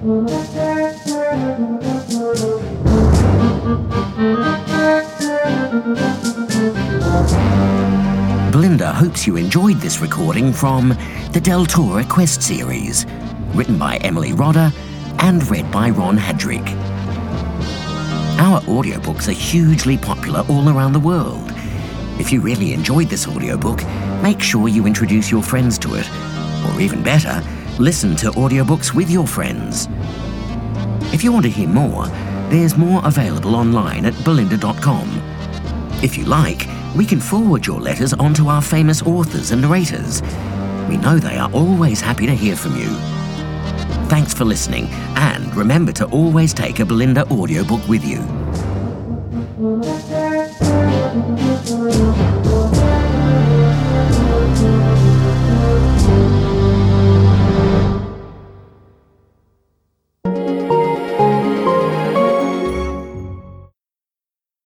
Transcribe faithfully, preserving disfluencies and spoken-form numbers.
Belinda hopes you enjoyed this recording from the Deltora Quest series, written by Emily Rodder and read by Ron Hadrick. Our audiobooks are hugely popular all around the world. If you really enjoyed this audiobook, make sure you introduce your friends to it. Or even better, listen to audiobooks with your friends. If you want to hear more, there's more available online at belinda dot com. If you like, we can forward your letters on to our famous authors and narrators. We know they are always happy to hear from you. Thanks for listening, and remember to always take a Belinda audiobook with you.